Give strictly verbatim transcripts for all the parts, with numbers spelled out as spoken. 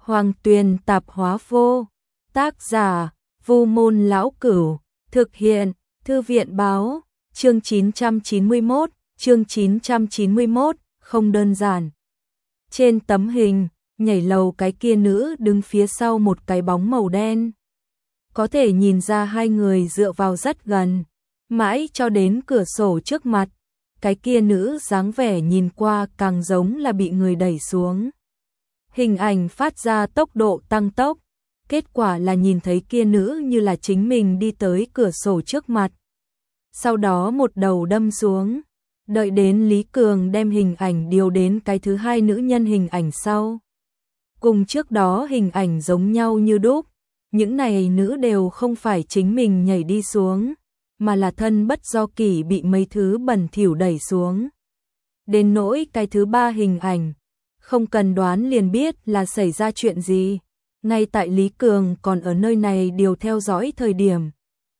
Hoàng Tuyền Tạp Hóa Vô. Tác giả: Vu Môn Lão Cửu. Thực hiện: Thư viện Báo. Chương chín trăm chín mươi mốt, chương chín trăm chín mươi mốt, không đơn giản. Trên tấm hình, nhảy lầu cái kia nữ đứng phía sau một cái bóng màu đen. Có thể nhìn ra hai người dựa vào rất gần, mãi cho đến cửa sổ trước mặt. Cái kia nữ dáng vẻ nhìn qua càng giống là bị người đẩy xuống. Hình ảnh phát ra tốc độ tăng tốc, kết quả là nhìn thấy kia nữ như là chính mình đi tới cửa sổ trước mặt. Sau đó một đầu đâm xuống, đợi đến Lý Cường đem hình ảnh điều đến cái thứ hai nữ nhân hình ảnh sau. Cùng trước đó hình ảnh giống nhau như đúc, những này nữ đều không phải chính mình nhảy đi xuống, mà là thân bất do kỷ bị mấy thứ bẩn thỉu đẩy xuống. Đến nỗi cái thứ ba hình ảnh, không cần đoán liền biết là xảy ra chuyện gì. Ngay tại Lý Cường còn ở nơi này điều theo dõi thời điểm,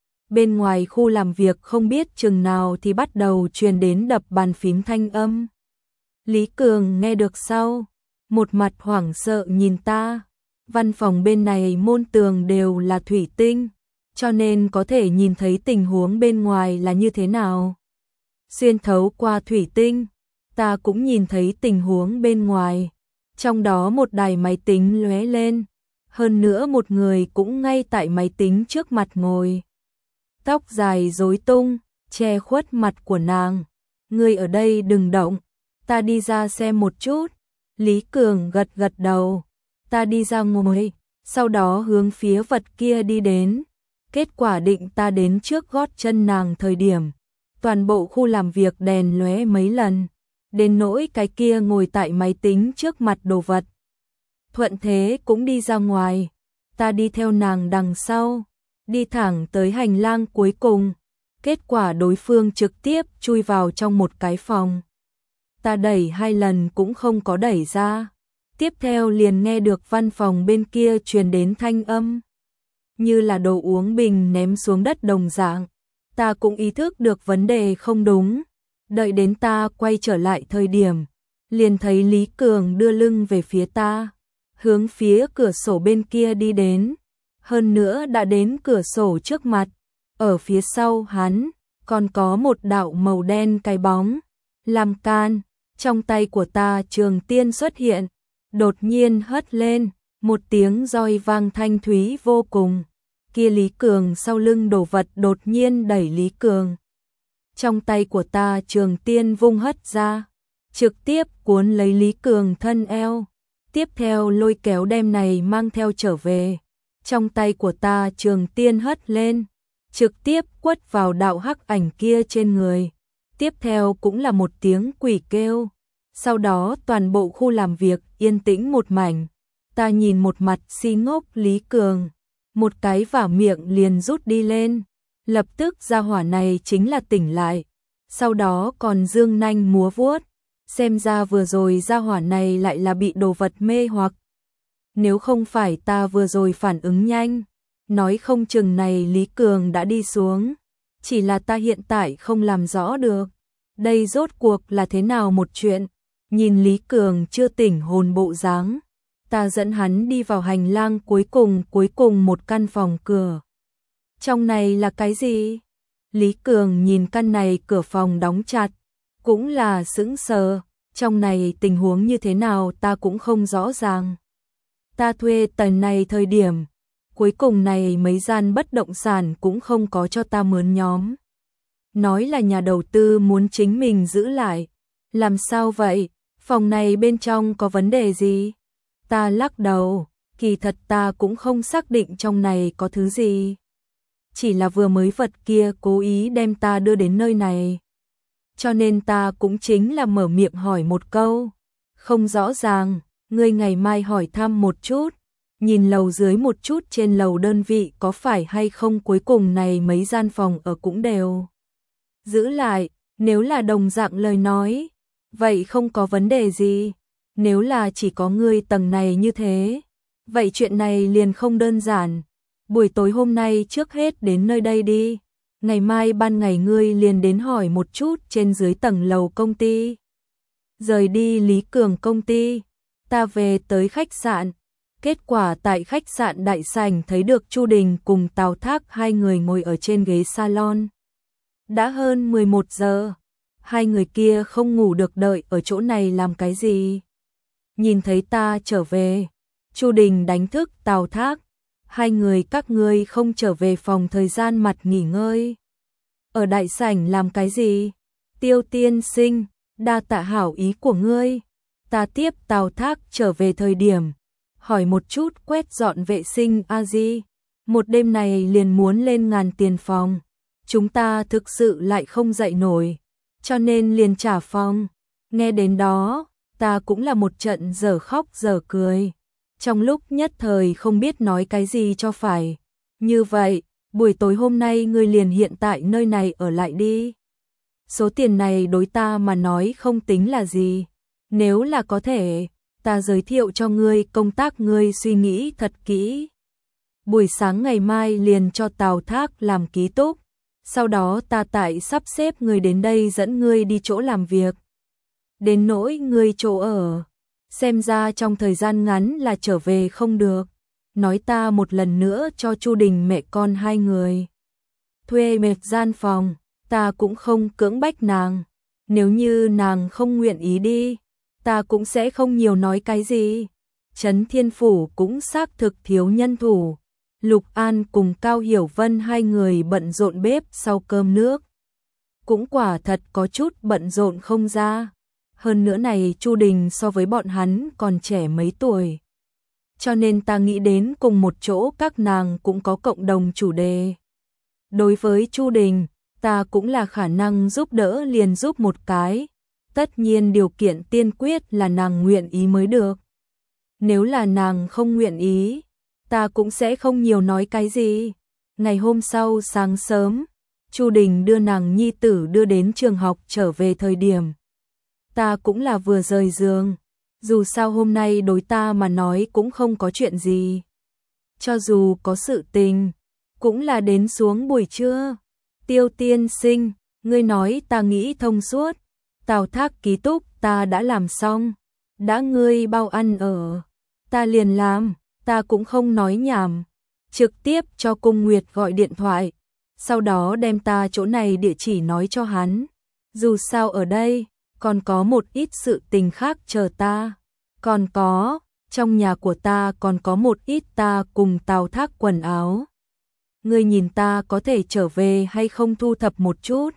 bên ngoài khu làm việc không biết chừng nào thì bắt đầu truyền đến đập bàn phím thanh âm. Lý Cường nghe được sau, một mặt hoảng sợ nhìn ta. Văn phòng bên này môn tường đều là thủy tinh, cho nên có thể nhìn thấy tình huống bên ngoài là như thế nào. Xuyên thấu qua thủy tinh, ta cũng nhìn thấy tình huống bên ngoài. Trong đó một đài máy tính lóe lên, hơn nữa một người cũng ngay tại máy tính trước mặt ngồi. Tóc dài rối tung, che khuất mặt của nàng. Ngươi ở đây đừng động, ta đi ra xem một chút. Lý Cường gật gật đầu. Ta đi ra ngồi, sau đó hướng phía vật kia đi đến. Kết quả định ta đến trước gót chân nàng thời điểm, toàn bộ khu làm việc đèn lóe mấy lần, đến nỗi cái kia ngồi tại máy tính trước mặt đồ vật. Thuận thế cũng đi ra ngoài, ta đi theo nàng đằng sau, đi thẳng tới hành lang cuối cùng. Kết quả đối phương trực tiếp chui vào trong một cái phòng. Ta đẩy hai lần cũng không có đẩy ra. Tiếp theo liền nghe được văn phòng bên kia truyền đến thanh âm, như là đồ uống bình ném xuống đất đồng dạng. Ta cũng ý thức được vấn đề không đúng. Đợi đến ta quay trở lại thời điểm, liền thấy Lý Cường đưa lưng về phía ta, hướng phía cửa sổ bên kia đi đến. Hơn nữa đã đến cửa sổ trước mặt, ở phía sau hắn còn có một đạo màu đen cái bóng làm can. Trong tay của ta trường tiên xuất hiện, đột nhiên hất lên, một tiếng roi vang thanh thúy vô cùng. Kia Lý Cường sau lưng đồ vật đột nhiên đẩy Lý Cường. Trong tay của ta trường tiên vung hất ra, trực tiếp cuốn lấy Lý Cường thân eo, tiếp theo lôi kéo đem này mang theo trở về. Trong tay của ta trường tiên hất lên, trực tiếp quất vào đạo hắc ảnh kia trên người. Tiếp theo cũng là một tiếng quỷ kêu. Sau đó toàn bộ khu làm việc yên tĩnh một mảnh. Ta nhìn một mặt si ngốc Lý Cường, một cái vả miệng liền rút đi lên. Lập tức gia hỏa này chính là tỉnh lại, sau đó còn dương nanh múa vuốt. Xem ra vừa rồi gia hỏa này lại là bị đồ vật mê hoặc. Nếu không phải ta vừa rồi phản ứng nhanh, nói không chừng này Lý Cường đã đi xuống. Chỉ là ta hiện tại không làm rõ được, đây rốt cuộc là thế nào một chuyện. Nhìn Lý Cường chưa tỉnh hồn bộ dáng, ta dẫn hắn đi vào hành lang cuối cùng cuối cùng một căn phòng cửa. Trong này là cái gì? Lý Cường nhìn căn này cửa phòng đóng chặt, cũng là sững sờ. Trong này tình huống như thế nào ta cũng không rõ ràng. Ta thuê tầng này thời điểm, cuối cùng này mấy gian bất động sản cũng không có cho ta mướn nhóm. Nói là nhà đầu tư muốn chính mình giữ lại. Làm sao vậy? Phòng này bên trong có vấn đề gì? Ta lắc đầu, kỳ thật ta cũng không xác định trong này có thứ gì. Chỉ là vừa mới vật kia cố ý đem ta đưa đến nơi này. Cho nên ta cũng chính là mở miệng hỏi một câu. Không rõ ràng, ngươi ngày mai hỏi thăm một chút. Nhìn lầu dưới một chút trên lầu đơn vị có phải hay không cuối cùng này mấy gian phòng ở cũng đều giữ lại. Nếu là đồng dạng lời nói, vậy không có vấn đề gì. Nếu là chỉ có ngươi tầng này như thế, vậy chuyện này liền không đơn giản. Buổi tối hôm nay trước hết đến nơi đây đi. Ngày mai ban ngày ngươi liền đến hỏi một chút trên dưới tầng lầu công ty. Rời đi Lý Cường công ty, ta về tới khách sạn. Kết quả tại khách sạn đại sảnh thấy được Chu Đình cùng Tào Thác hai người ngồi ở trên ghế salon. Đã hơn mười một giờ, hai người kia không ngủ được đợi ở chỗ này làm cái gì? Nhìn thấy ta trở về, Chu Đình đánh thức Tào Thác, hai người các ngươi không trở về phòng thời gian mặt nghỉ ngơi. Ở đại sảnh làm cái gì? Tiêu tiên sinh, đa tạ hảo ý của ngươi. Ta tiếp Tào Thác trở về thời điểm, hỏi một chút quét dọn vệ sinh a di. Một đêm này liền muốn lên ngàn tiền phòng. Chúng ta thực sự lại không dậy nổi, cho nên liền trả phòng. Nghe đến đó, ta cũng là một trận dở khóc dở cười. Trong lúc nhất thời không biết nói cái gì cho phải. Như vậy, buổi tối hôm nay ngươi liền hiện tại nơi này ở lại đi. Số tiền này đối ta mà nói không tính là gì. Nếu là có thể, ta giới thiệu cho ngươi công tác, ngươi suy nghĩ thật kỹ. Buổi sáng ngày mai liền cho Tào Thác làm ký túc. Sau đó ta tại sắp xếp người đến đây dẫn ngươi đi chỗ làm việc. Đến nỗi ngươi chỗ ở, xem ra trong thời gian ngắn là trở về không được. Nói ta một lần nữa cho Chu Đình mẹ con hai người thuê một gian phòng, ta cũng không cưỡng bách nàng. Nếu như nàng không nguyện ý đi, ta cũng sẽ không nhiều nói cái gì. Trấn Thiên Phủ cũng xác thực thiếu nhân thủ. Lục An cùng Cao Hiểu Vân hai người bận rộn bếp sau cơm nước. Cũng quả thật có chút bận rộn không ra. Hơn nữa này Chu Đình so với bọn hắn còn trẻ mấy tuổi. Cho nên ta nghĩ đến cùng một chỗ các nàng cũng có cộng đồng chủ đề. Đối với Chu Đình, ta cũng là khả năng giúp đỡ liền giúp một cái. Tất nhiên điều kiện tiên quyết là nàng nguyện ý mới được. Nếu là nàng không nguyện ý, ta cũng sẽ không nhiều nói cái gì. Ngày hôm sau sáng sớm, Chu Đình đưa nàng nhi tử đưa đến trường học trở về thời điểm. Ta cũng là vừa rời giường, dù sao hôm nay đối ta mà nói cũng không có chuyện gì. Cho dù có sự tình, cũng là đến xuống buổi trưa. Tiêu tiên sinh, ngươi nói ta nghĩ thông suốt. Tào Thác ký túc ta đã làm xong. Đã ngươi bao ăn ở, ta liền làm. Ta cũng không nói nhảm, trực tiếp cho Cung Nguyệt gọi điện thoại, sau đó đem ta chỗ này địa chỉ nói cho hắn. Dù sao ở đây, còn có một ít sự tình khác chờ ta. Còn có, trong nhà của ta còn có một ít ta cùng Tào Thác quần áo. Ngươi nhìn ta có thể trở về hay không thu thập một chút?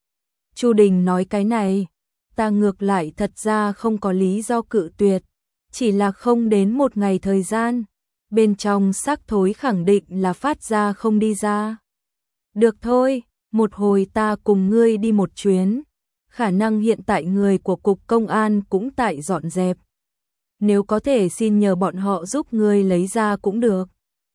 Chu Đình nói cái này, ta ngược lại thật ra không có lý do cự tuyệt, chỉ là không đến một ngày thời gian. Bên trong xác thối khẳng định là phát ra không đi ra. Được thôi, một hồi ta cùng ngươi đi một chuyến. Khả năng hiện tại người của cục công an cũng tại dọn dẹp. Nếu có thể xin nhờ bọn họ giúp ngươi lấy ra cũng được.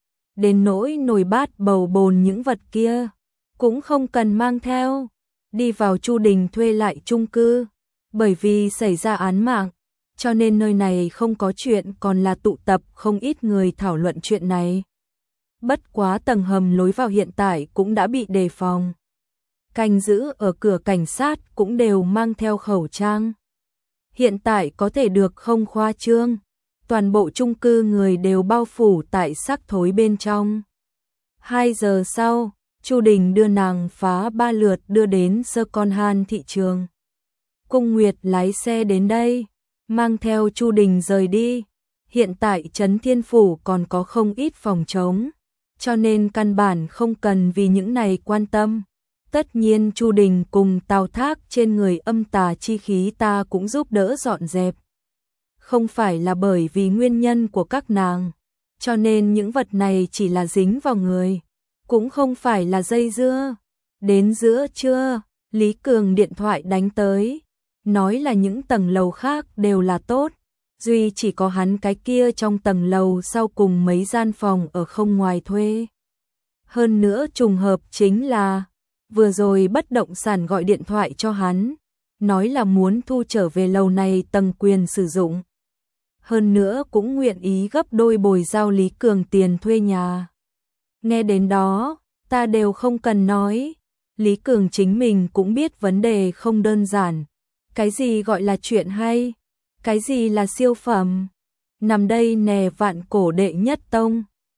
Đến nỗi nồi bát bầu bồn những vật kia, cũng không cần mang theo. Đi vào Chu Đình thuê lại chung cư. Bởi vì xảy ra án mạng, cho nên nơi này không có chuyện, còn là tụ tập không ít người thảo luận chuyện này. Bất quá tầng hầm lối vào hiện tại cũng đã bị đề phòng. Canh giữ ở cửa cảnh sát cũng đều mang theo khẩu trang. Hiện tại có thể được không khoa trương, toàn bộ chung cư người đều bao phủ tại xác thối bên trong. Hai giờ sau, Chu Đình đưa nàng phá ba lượt đưa đến Sơ Con Han thị trường. Cung Nguyệt lái xe đến đây, mang theo Chu Đình rời đi. Hiện tại Trấn Thiên Phủ còn có không ít phòng trống, cho nên căn bản không cần vì những này quan tâm. Tất nhiên Chu Đình cùng Tào Thác trên người âm tà chi khí ta cũng giúp đỡ dọn dẹp. Không phải là bởi vì nguyên nhân của các nàng, cho nên những vật này chỉ là dính vào người, cũng không phải là dây dưa. Đến giữa trưa, Lý Cường điện thoại đánh tới, nói là những tầng lầu khác đều là tốt, duy chỉ có hắn cái kia trong tầng lầu sau cùng mấy gian phòng ở không ngoài thuê. Hơn nữa trùng hợp chính là, vừa rồi bất động sản gọi điện thoại cho hắn, nói là muốn thu trở về lầu này tầng quyền sử dụng. Hơn nữa cũng nguyện ý gấp đôi bồi giao Lý Cường tiền thuê nhà. Nghe đến đó, ta đều không cần nói, Lý Cường chính mình cũng biết vấn đề không đơn giản. Cái gì gọi là chuyện hay? Cái gì là siêu phẩm? nằm đây nè vạn cổ đệ nhất tông.